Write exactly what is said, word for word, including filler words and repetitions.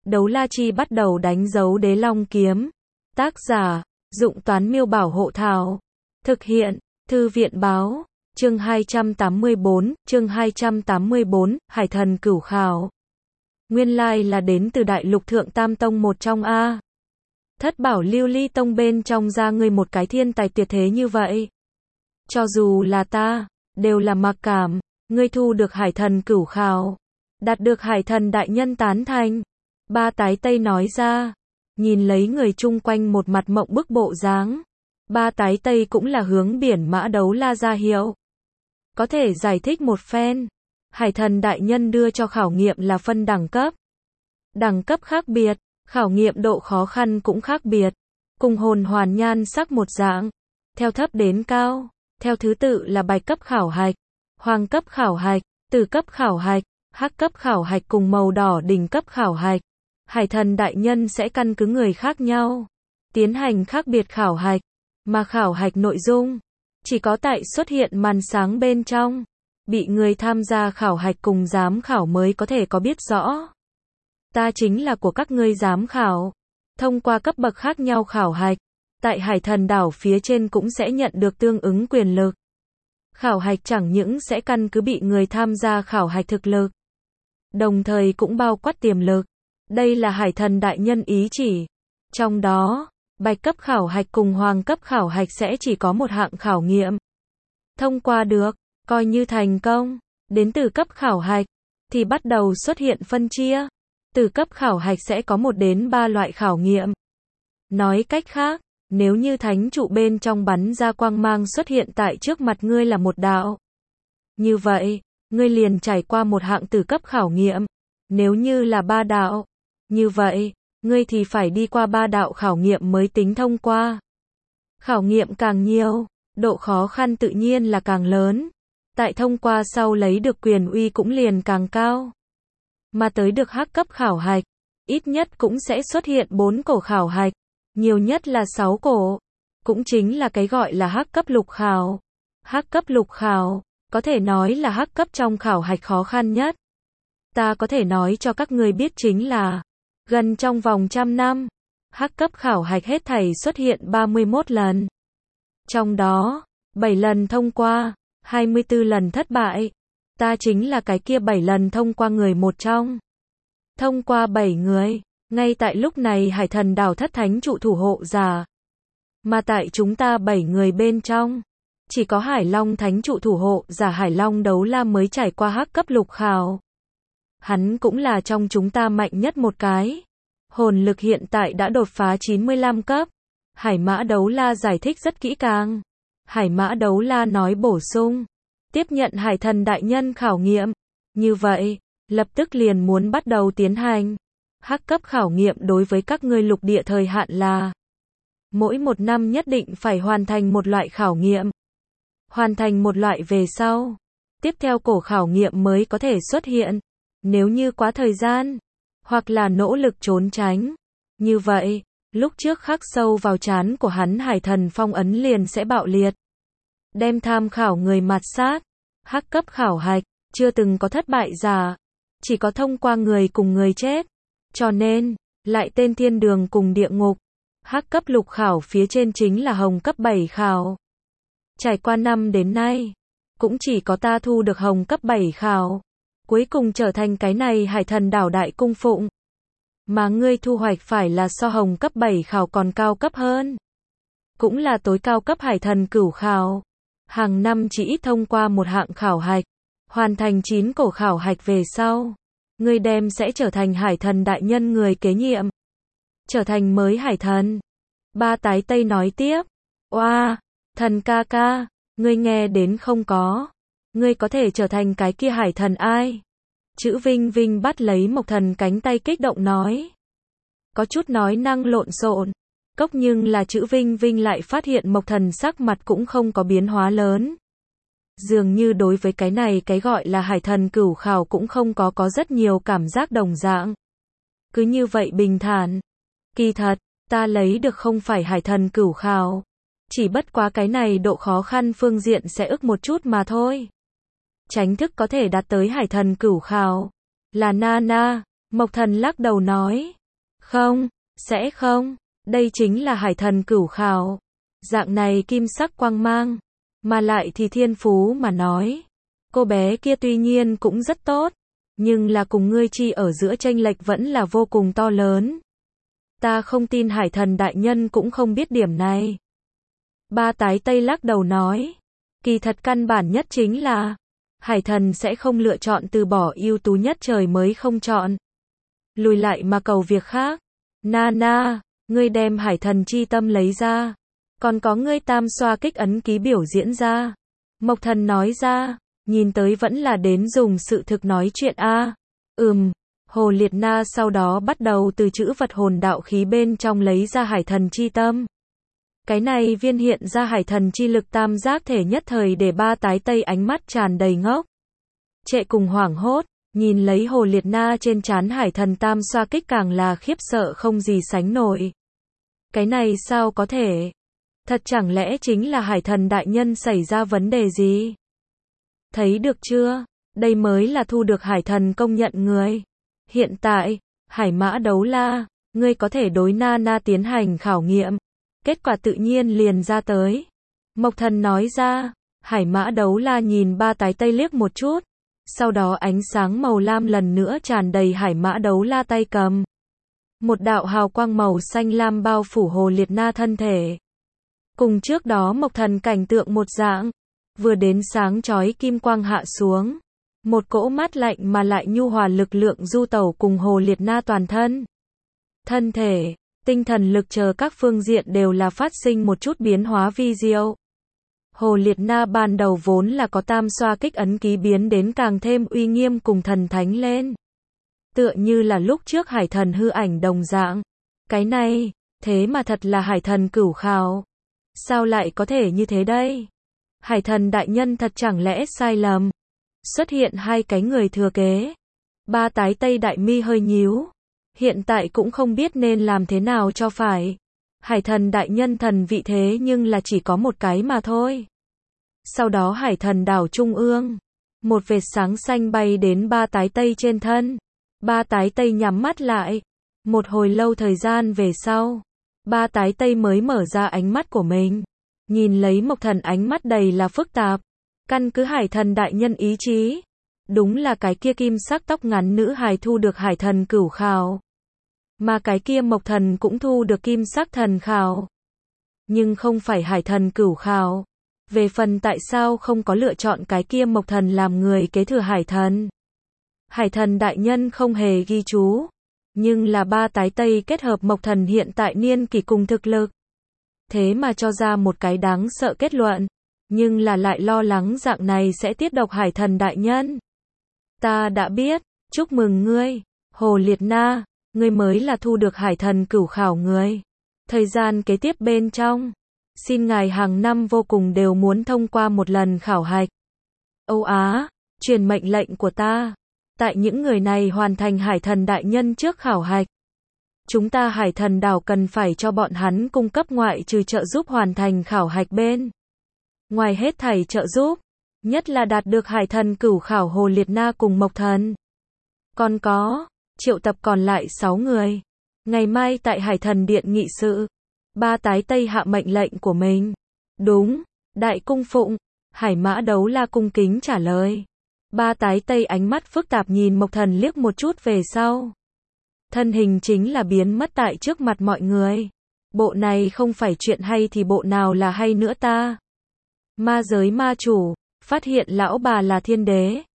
Đấu la chi bắt đầu đánh dấu đế long kiếm. Tác giả, Dụng Toán Miêu Bảo Hộ Thảo. Thực hiện, Thư viện Báo. Chương hai trăm tám mươi bốn, chương hai trăm tám mươi bốn, Hải Thần Cửu Khảo. Nguyên lai là đến từ Đại Lục Thượng Tam Tông một trong a. Thất bảo Lưu Ly Tông bên trong ra ngươi một cái thiên tài tuyệt thế như vậy. Cho dù là ta, đều là mặc cảm, ngươi thu được Hải Thần Cửu Khảo, đạt được Hải Thần đại nhân tán thành. Ba tái tây nói ra, nhìn lấy người chung quanh một mặt mộng bức bộ dáng. Ba tái tây cũng là hướng biển mã đấu la ra hiệu. Có thể giải thích một phen. Hải Thần đại nhân đưa cho khảo nghiệm là phân đẳng cấp. Đẳng cấp khác biệt, khảo nghiệm độ khó khăn cũng khác biệt. Cùng hồn hoàn nhan sắc một dạng. Theo thấp đến cao, theo thứ tự là bạch cấp khảo hạch, hoàng cấp khảo hạch, tử cấp khảo hạch, hắc cấp khảo hạch cùng màu đỏ đỉnh cấp khảo hạch. Hải Thần đại nhân sẽ căn cứ người khác nhau, tiến hành khác biệt khảo hạch, mà khảo hạch nội dung chỉ có tại xuất hiện màn sáng bên trong, bị người tham gia khảo hạch cùng giám khảo mới có thể có biết rõ. Ta chính là của các ngươi giám khảo, thông qua cấp bậc khác nhau khảo hạch, tại Hải Thần đảo phía trên cũng sẽ nhận được tương ứng quyền lực. Khảo hạch chẳng những sẽ căn cứ bị người tham gia khảo hạch thực lực, đồng thời cũng bao quát tiềm lực. Đây là Hải Thần đại nhân ý chỉ. Trong đó, bạch cấp khảo hạch cùng hoàng cấp khảo hạch sẽ chỉ có một hạng khảo nghiệm. Thông qua được, coi như thành công. Đến từ cấp khảo hạch, thì bắt đầu xuất hiện phân chia. Từ cấp khảo hạch sẽ có một đến ba loại khảo nghiệm. Nói cách khác, nếu như thánh trụ bên trong bắn ra quang mang xuất hiện tại trước mặt ngươi là một đạo. Như vậy, ngươi liền trải qua một hạng từ cấp khảo nghiệm. Nếu như là ba đạo, như vậy, ngươi thì phải đi qua ba đạo khảo nghiệm mới tính thông qua. Khảo nghiệm càng nhiều, độ khó khăn tự nhiên là càng lớn. Tại thông qua sau lấy được quyền uy cũng liền càng cao. Mà tới được hắc cấp khảo hạch, ít nhất cũng sẽ xuất hiện bốn cổ khảo hạch, nhiều nhất là sáu cổ. Cũng chính là cái gọi là hắc cấp lục khảo. Hắc cấp lục khảo, có thể nói là hắc cấp trong khảo hạch khó khăn nhất. Ta có thể nói cho các ngươi biết chính là, gần trong vòng trăm năm, hắc cấp khảo hạch hết thảy xuất hiện ba mươi mốt lần. Trong đó, bảy lần thông qua, hai mươi tư lần thất bại. Ta chính là cái kia bảy lần thông qua người một trong. Thông qua bảy người, ngay tại lúc này Hải Thần đảo thất thánh trụ thủ hộ giả. Mà tại chúng ta bảy người bên trong, chỉ có Hải Long thánh trụ thủ hộ giả Hải Long đấu la mới trải qua hắc cấp lục khảo. Hắn cũng là trong chúng ta mạnh nhất một cái. Hồn lực hiện tại đã đột phá chín mươi lăm cấp. Hải Mã đấu la giải thích rất kỹ càng. Hải Mã đấu la nói bổ sung, tiếp nhận Hải Thần đại nhân khảo nghiệm. Như vậy, lập tức liền muốn bắt đầu tiến hành. Hắc cấp khảo nghiệm đối với các ngươi lục địa thời hạn là mỗi một năm nhất định phải hoàn thành một loại khảo nghiệm. Hoàn thành một loại về sau, tiếp theo cổ khảo nghiệm mới có thể xuất hiện. Nếu như quá thời gian, hoặc là nỗ lực trốn tránh, như vậy, lúc trước khắc sâu vào trán của hắn Hải Thần phong ấn liền sẽ bạo liệt. Đem tham khảo người mạt sát, hắc cấp khảo hạch, chưa từng có thất bại giả, chỉ có thông qua người cùng người chết. Cho nên, lại tên thiên đường cùng địa ngục. Hắc cấp lục khảo phía trên chính là hồng cấp bảy khảo. Trải qua năm đến nay, cũng chỉ có ta thu được hồng cấp bảy khảo. Cuối cùng trở thành cái này Hải Thần đảo đại cung phụng. Mà ngươi thu hoạch phải là so hồng cấp bảy khảo còn cao cấp hơn. Cũng là tối cao cấp Hải Thần cửu khảo. Hàng năm chỉ ít thông qua một hạng khảo hạch. Hoàn thành chín cổ khảo hạch về sau. Ngươi đem sẽ trở thành Hải Thần đại nhân người kế nhiệm. Trở thành mới Hải Thần. Ba tái tây nói tiếp. Oa, thần ca ca, ngươi nghe đến không có. Ngươi có thể trở thành cái kia Hải Thần ai? Chữ Vinh Vinh bắt lấy Mộc Thần cánh tay kích động nói. Có chút nói năng lộn xộn. Cốc nhưng là chữ Vinh Vinh lại phát hiện Mộc Thần sắc mặt cũng không có biến hóa lớn. Dường như đối với cái này cái gọi là Hải Thần cửu khảo cũng không có có rất nhiều cảm giác đồng dạng. Cứ như vậy bình thản. Kỳ thật, ta lấy được không phải Hải Thần cửu khảo. Chỉ bất quá cái này độ khó khăn phương diện sẽ ức một chút mà thôi. Tránh thức có thể đạt tới Hải Thần cửu khảo. Là Nana, Mộc Thần lắc đầu nói. Không, sẽ không, đây chính là hải thần cửu khảo. Dạng này kim sắc quang mang, mà lại thì thiên phú mà nói. Cô bé kia tuy nhiên cũng rất tốt, nhưng là cùng ngươi chi ở giữa chênh lệch vẫn là vô cùng to lớn. Ta không tin hải thần đại nhân cũng không biết điểm này. Ba tái tây lắc đầu nói. Kỳ thật căn bản nhất chính là, hải thần sẽ không lựa chọn từ bỏ ưu tú nhất trời mới không chọn. Lùi lại mà cầu việc khác. Nana, ngươi đem hải thần chi tâm lấy ra. Còn có ngươi tam xoa kích ấn ký biểu diễn ra. Mộc Thần nói ra, nhìn tới vẫn là đến dùng sự thực nói chuyện a. À. Ừm, Hồ Liệt Na sau đó bắt đầu từ chữ vật hồn đạo khí bên trong lấy ra hải thần chi tâm. Cái này viên hiện ra hải thần chi lực tam giác thể nhất thời để ba tái tây ánh mắt tràn đầy ngốc. Trệ cùng hoảng hốt, nhìn lấy Hồ Liệt Na trên trán hải thần tam xoa kích càng là khiếp sợ không gì sánh nổi. Cái này sao có thể? Thật chẳng lẽ chính là hải thần đại nhân xảy ra vấn đề gì? Thấy được chưa? Đây mới là thu được hải thần công nhận người. Hiện tại, hải mã đấu la, ngươi có thể đối Nana tiến hành khảo nghiệm. Kết quả tự nhiên liền ra tới. Mộc Thần nói ra, hải mã đấu la nhìn ba tái tây liếc một chút. Sau đó ánh sáng màu lam lần nữa tràn đầy hải mã đấu la tay cầm. Một đạo hào quang màu xanh lam bao phủ Hồ Liệt Na thân thể. Cùng trước đó Mộc Thần cảnh tượng một dạng. Vừa đến sáng chói kim quang hạ xuống. Một cỗ mát lạnh mà lại nhu hòa lực lượng du tẩu cùng Hồ Liệt Na toàn thân. Thân thể, tinh thần lực chờ các phương diện đều là phát sinh một chút biến hóa vi diệu. Hồ Liệt Na ban đầu vốn là có tam xoa kích ấn ký biến đến càng thêm uy nghiêm cùng thần thánh lên. Tựa như là lúc trước hải thần hư ảnh đồng dạng. Cái này, thế mà thật là hải thần cửu khảo. Sao lại có thể như thế đây? Hải thần đại nhân thật chẳng lẽ sai lầm? Xuất hiện hai cái người thừa kế. Ba tái tây đại mi hơi nhíu. Hiện tại cũng không biết nên làm thế nào cho phải. Hải thần đại nhân thần vị thế nhưng là chỉ có một cái mà thôi. Sau đó hải thần đảo trung ương. Một vệt sáng xanh bay đến ba tái tây trên thân. Ba tái tây nhắm mắt lại. Một hồi lâu thời gian về sau. Ba tái tây mới mở ra ánh mắt của mình. Nhìn lấy Mộc Thần ánh mắt đầy là phức tạp. Căn cứ hải thần đại nhân ý chí. Đúng là cái kia kim sắc tóc ngắn nữ hài thu được hải thần cửu khảo. Mà cái kia Mộc Thần cũng thu được kim sắc thần khảo. Nhưng không phải hải thần cửu khảo. Về phần tại sao không có lựa chọn cái kia Mộc Thần làm người kế thừa hải thần. Hải thần đại nhân không hề ghi chú. Nhưng là ba tái tây kết hợp Mộc Thần hiện tại niên kỷ cùng thực lực. Thế mà cho ra một cái đáng sợ kết luận. Nhưng là lại lo lắng dạng này sẽ tiết độc hải thần đại nhân. Ta đã biết, chúc mừng ngươi, Hồ Liệt Na, ngươi mới là thu được hải thần cửu khảo người. Thời gian kế tiếp bên trong, xin ngài hàng năm vô cùng đều muốn thông qua một lần khảo hạch. Âu Á, truyền mệnh lệnh của ta. Tại những người này hoàn thành hải thần đại nhân trước khảo hạch. Chúng ta hải thần đảo cần phải cho bọn hắn cung cấp ngoại trừ trợ giúp hoàn thành khảo hạch bên. Ngoài hết thảy trợ giúp, nhất là đạt được hải thần cửu khảo Hồ Liệt Na cùng Mộc Thần. Còn có, triệu tập còn lại sáu người. Ngày mai tại hải thần điện nghị sự. Ba tái tây hạ mệnh lệnh của mình. Đúng, đại cung phụng. Hải mã đấu la cung kính trả lời. Ba tái tây ánh mắt phức tạp nhìn Mộc Thần liếc một chút về sau. Thân hình chính là biến mất tại trước mặt mọi người. Bộ này không phải chuyện hay thì bộ nào là hay nữa ta. Ma giới ma chủ, phát hiện lão bà là thiên đế.